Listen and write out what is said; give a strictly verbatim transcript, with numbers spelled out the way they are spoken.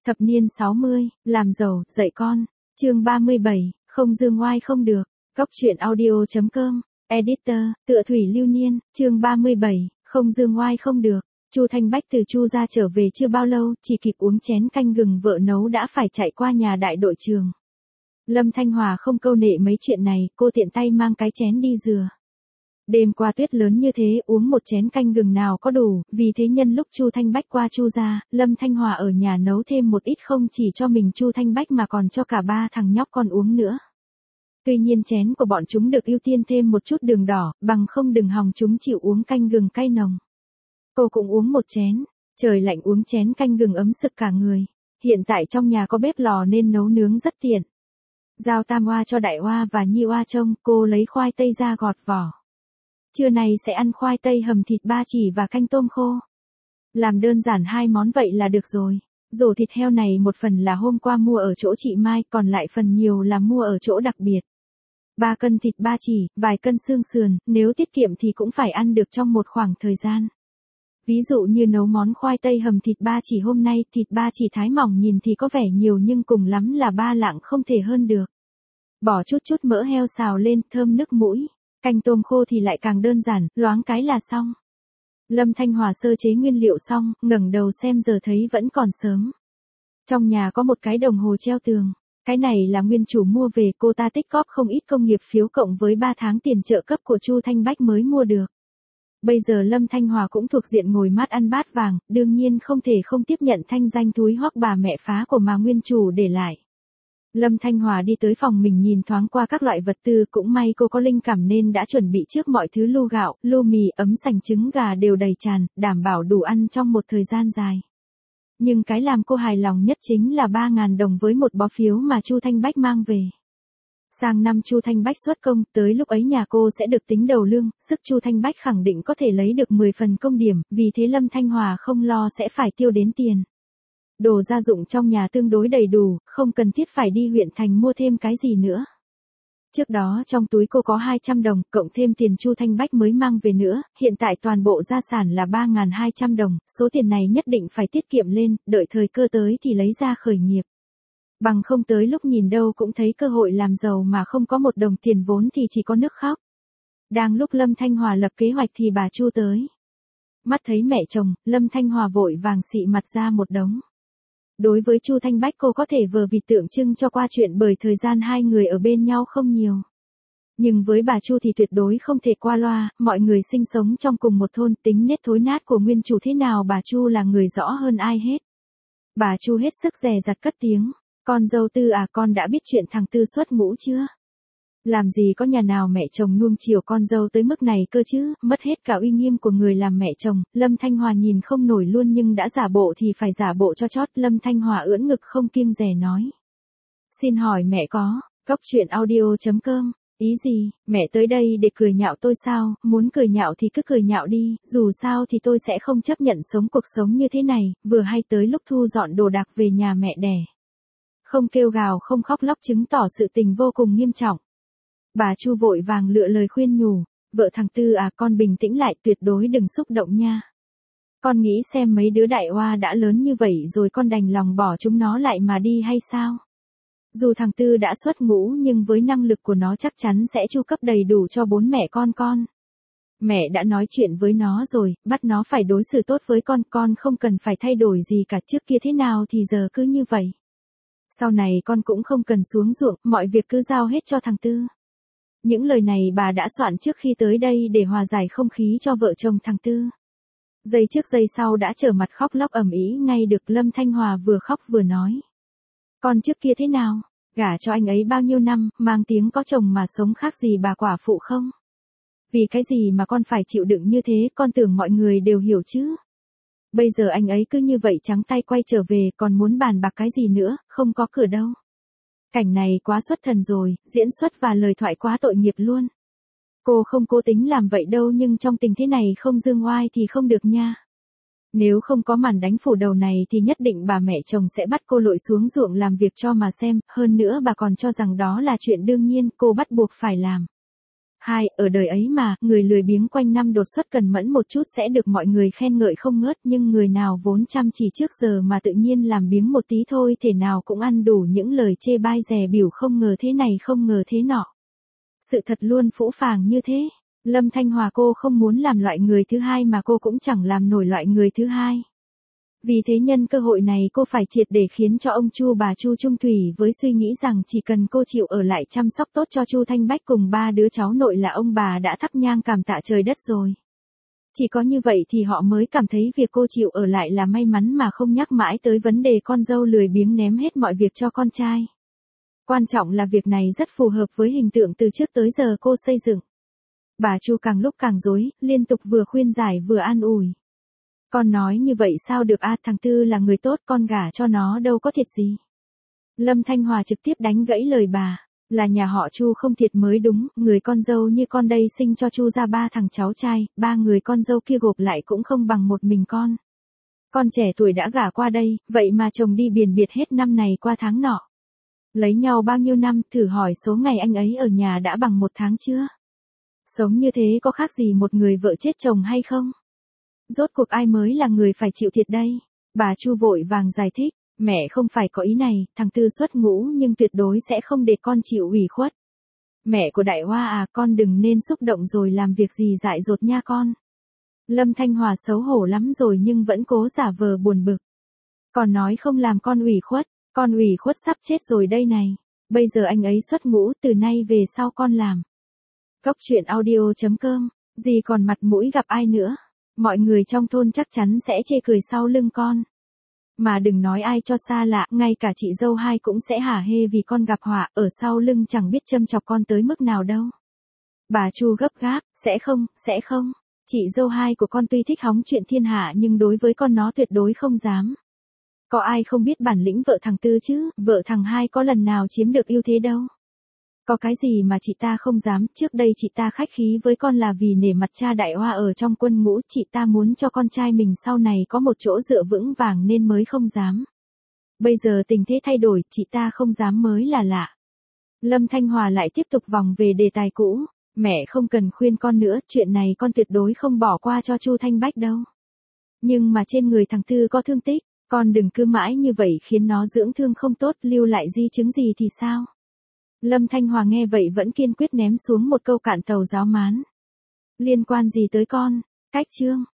Thập niên sáu mươi, làm giàu, dạy con. Chương ba mươi bảy, không dương ngoai không được. Góc truyện audio chấm com. Editor, tựa Thủy Lưu Niên. Chương ba mươi bảy, không dương ngoai không được. Chu Thanh Bách từ Chu gia trở về chưa bao lâu, chỉ kịp uống chén canh gừng vợ nấu đã phải chạy qua nhà đại đội trường. Lâm Thanh Hòa không câu nệ mấy chuyện này, cô tiện tay mang cái chén đi rửa. Đêm qua tuyết lớn như thế, uống một chén canh gừng nào có đủ, vì thế nhân lúc Chu Thanh Bách qua Chu gia, Lâm Thanh Hòa ở nhà nấu thêm một ít không chỉ cho mình Chu Thanh Bách mà còn cho cả ba thằng nhóc con uống nữa. Tuy nhiên chén của bọn chúng được ưu tiên thêm một chút đường đỏ, bằng không đừng hòng chúng chịu uống canh gừng cay nồng. Cô cũng uống một chén, trời lạnh uống chén canh gừng ấm sực cả người. Hiện tại trong nhà có bếp lò nên nấu nướng rất tiện. Giao tam oa cho đại oa và nhi oa trông, cô lấy khoai tây ra gọt vỏ. Trưa nay sẽ ăn khoai tây hầm thịt ba chỉ và canh tôm khô. Làm đơn giản hai món vậy là được rồi. Rổ thịt heo này một phần là hôm qua mua ở chỗ chị Mai, còn lại phần nhiều là mua ở chỗ đặc biệt. Ba cân thịt ba chỉ, vài cân xương sườn, nếu tiết kiệm thì cũng phải ăn được trong một khoảng thời gian. Ví dụ như nấu món khoai tây hầm thịt ba chỉ hôm nay, thịt ba chỉ thái mỏng nhìn thì có vẻ nhiều nhưng cùng lắm là ba lạng không thể hơn được. Bỏ chút chút mỡ heo xào lên, thơm nước mũi. Canh tôm khô thì lại càng đơn giản, loáng cái là xong. Lâm Thanh Hòa sơ chế nguyên liệu xong, ngẩng đầu xem giờ thấy vẫn còn sớm. Trong nhà có một cái đồng hồ treo tường. Cái này là nguyên chủ mua về, cô ta tích cóp không ít công nghiệp phiếu cộng với ba tháng tiền trợ cấp của Chu Thanh Bách mới mua được. Bây giờ Lâm Thanh Hòa cũng thuộc diện ngồi mát ăn bát vàng, đương nhiên không thể không tiếp nhận thanh danh túi hoắc bà mẹ phá của mà nguyên chủ để lại. Lâm Thanh Hòa đi tới phòng mình nhìn thoáng qua các loại vật tư, cũng may cô có linh cảm nên đã chuẩn bị trước mọi thứ, lu gạo, lu mì, ấm sành, trứng gà đều đầy tràn, đảm bảo đủ ăn trong một thời gian dài. Nhưng cái làm cô hài lòng nhất chính là ba ngàn đồng với một bó phiếu mà Chu Thanh Bách mang về. Sang năm Chu Thanh Bách xuất công, tới lúc ấy nhà cô sẽ được tính đầu lương, sức Chu Thanh Bách khẳng định có thể lấy được mười phần công điểm, vì thế Lâm Thanh Hòa không lo sẽ phải tiêu đến tiền. Đồ gia dụng trong nhà tương đối đầy đủ, không cần thiết phải đi huyện thành mua thêm cái gì nữa. Trước đó trong túi cô có hai trăm đồng, cộng thêm tiền Chu Thanh Bách mới mang về nữa, hiện tại toàn bộ gia sản là ba nghìn hai trăm đồng, số tiền này nhất định phải tiết kiệm lên, đợi thời cơ tới thì lấy ra khởi nghiệp. Bằng không tới lúc nhìn đâu cũng thấy cơ hội làm giàu mà không có một đồng tiền vốn thì chỉ có nước khóc. Đang lúc Lâm Thanh Hòa lập kế hoạch thì bà Chu tới. Mắt thấy mẹ chồng, Lâm Thanh Hòa vội vàng xị mặt ra một đống. Đối với Chu Thanh Bách cô có thể vờ vịt tượng trưng cho qua chuyện bởi thời gian hai người ở bên nhau không nhiều. Nhưng với bà Chu thì tuyệt đối không thể qua loa, mọi người sinh sống trong cùng một thôn, tính nết thối nát của nguyên chủ thế nào bà Chu là người rõ hơn ai hết. Bà Chu hết sức dè dặt cất tiếng, con dâu Tư à, con đã biết chuyện thằng Tư xuất ngũ chưa? Làm gì có nhà nào mẹ chồng nuông chiều con dâu tới mức này cơ chứ, mất hết cả uy nghiêm của người làm mẹ chồng. Lâm Thanh Hòa nhìn không nổi luôn nhưng đã giả bộ thì phải giả bộ cho chót. Lâm Thanh Hòa ưỡn ngực không kiêng dè nói. Xin hỏi mẹ có, góc truyện audio chấm com, ý gì, mẹ tới đây để cười nhạo tôi sao, muốn cười nhạo thì cứ cười nhạo đi, dù sao thì tôi sẽ không chấp nhận sống cuộc sống như thế này, vừa hay tới lúc thu dọn đồ đạc về nhà mẹ đẻ. Không kêu gào không khóc lóc chứng tỏ sự tình vô cùng nghiêm trọng. Bà Chu vội vàng lựa lời khuyên nhủ, vợ thằng Tư à, con bình tĩnh lại, tuyệt đối đừng xúc động nha. Con nghĩ xem mấy đứa đại oa đã lớn như vậy rồi con đành lòng bỏ chúng nó lại mà đi hay sao? Dù thằng Tư đã xuất ngũ nhưng với năng lực của nó chắc chắn sẽ chu cấp đầy đủ cho bốn mẹ con con. Mẹ đã nói chuyện với nó rồi, bắt nó phải đối xử tốt với con, con không cần phải thay đổi gì cả, trước kia thế nào thì giờ cứ như vậy. Sau này con cũng không cần xuống ruộng, mọi việc cứ giao hết cho thằng Tư. Những lời này bà đã soạn trước khi tới đây để hòa giải không khí cho vợ chồng thằng Tư. Giây trước giây sau đã trở mặt khóc lóc ầm ĩ ngay được. Lâm Thanh Hòa vừa khóc vừa nói. Con trước kia thế nào, gả cho anh ấy bao nhiêu năm, mang tiếng có chồng mà sống khác gì bà quả phụ không? Vì cái gì mà con phải chịu đựng như thế, con tưởng mọi người đều hiểu chứ? Bây giờ anh ấy cứ như vậy trắng tay quay trở về, còn muốn bàn bạc cái gì nữa, không có cửa đâu. Cảnh này quá xuất thần rồi, diễn xuất và lời thoại quá tội nghiệp luôn. Cô không cố tính làm vậy đâu nhưng trong tình thế này không dương oai thì không được nha. Nếu không có màn đánh phủ đầu này thì nhất định bà mẹ chồng sẽ bắt cô lội xuống ruộng làm việc cho mà xem, hơn nữa bà còn cho rằng đó là chuyện đương nhiên, cô bắt buộc phải làm. Hai, ở đời ấy mà, người lười biếng quanh năm đột xuất cần mẫn một chút sẽ được mọi người khen ngợi không ngớt, nhưng người nào vốn chăm chỉ trước giờ mà tự nhiên làm biếng một tí thôi thể nào cũng ăn đủ những lời chê bai dè bỉu không ngờ thế này không ngờ thế nọ. Sự thật luôn phũ phàng như thế. Lâm Thanh Hòa cô không muốn làm loại người thứ hai mà cô cũng chẳng làm nổi loại người thứ hai. Vì thế nhân cơ hội này cô phải triệt để khiến cho ông Chu bà Chu trung thủy với suy nghĩ rằng chỉ cần cô chịu ở lại chăm sóc tốt cho Chu Thanh Bách cùng ba đứa cháu nội là ông bà đã thắp nhang cảm tạ trời đất rồi. Chỉ có như vậy thì họ mới cảm thấy việc cô chịu ở lại là may mắn mà không nhắc mãi tới vấn đề con dâu lười biếng ném hết mọi việc cho con trai. Quan trọng là việc này rất phù hợp với hình tượng từ trước tới giờ cô xây dựng. Bà Chu càng lúc càng rối, liên tục vừa khuyên giải vừa an ủi. Con nói như vậy sao được a, thằng Tư là người tốt, con gả cho nó đâu có thiệt gì. Lâm Thanh Hòa trực tiếp đánh gãy lời bà, là nhà họ Chu không thiệt mới đúng, người con dâu như con đây sinh cho Chu ra ba thằng cháu trai, ba người con dâu kia gộp lại cũng không bằng một mình con. Con trẻ tuổi đã gả qua đây, vậy mà chồng đi biển biệt hết năm này qua tháng nọ. Lấy nhau bao nhiêu năm, thử hỏi số ngày anh ấy ở nhà đã bằng một tháng chưa? Sống như thế có khác gì một người vợ chết chồng hay không? Rốt cuộc ai mới là người phải chịu thiệt đây? Bà Chu vội vàng giải thích, mẹ không phải có ý này, thằng Tư xuất ngũ nhưng tuyệt đối sẽ không để con chịu ủy khuất. Mẹ của Đại Hoa à, con đừng nên xúc động rồi làm việc gì dại dột nha con. Lâm Thanh Hòa xấu hổ lắm rồi nhưng vẫn cố giả vờ buồn bực. Còn nói không làm con ủy khuất, con ủy khuất sắp chết rồi đây này. Bây giờ anh ấy xuất ngũ, từ nay về sau con làm. Cốc truyện audio chấm com, gì còn mặt mũi gặp ai nữa. Mọi người trong thôn chắc chắn sẽ chê cười sau lưng con. Mà đừng nói ai cho xa lạ, ngay cả chị dâu hai cũng sẽ hả hê vì con gặp họa, ở sau lưng chẳng biết châm chọc con tới mức nào đâu. Bà Chu gấp gáp, sẽ không, sẽ không. Chị dâu hai của con tuy thích hóng chuyện thiên hạ nhưng đối với con nó tuyệt đối không dám. Có ai không biết bản lĩnh vợ thằng Tư chứ, vợ thằng hai có lần nào chiếm được ưu thế đâu. Có cái gì mà chị ta không dám, trước đây chị ta khách khí với con là vì nể mặt cha Đại Hoa ở trong quân ngũ, chị ta muốn cho con trai mình sau này có một chỗ dựa vững vàng nên mới không dám. Bây giờ tình thế thay đổi, chị ta không dám mới là lạ. Lâm Thanh Hòa lại tiếp tục vòng về đề tài cũ, mẹ không cần khuyên con nữa, chuyện này con tuyệt đối không bỏ qua cho Chu Thanh Bách đâu. Nhưng mà trên người thằng Tư có thương tích, con đừng cứ mãi như vậy khiến nó dưỡng thương không tốt, lưu lại di chứng gì thì sao? Lâm Thanh Hòa nghe vậy vẫn kiên quyết ném xuống một câu cạn tàu giáo mán. Liên quan gì tới con? Cách chương.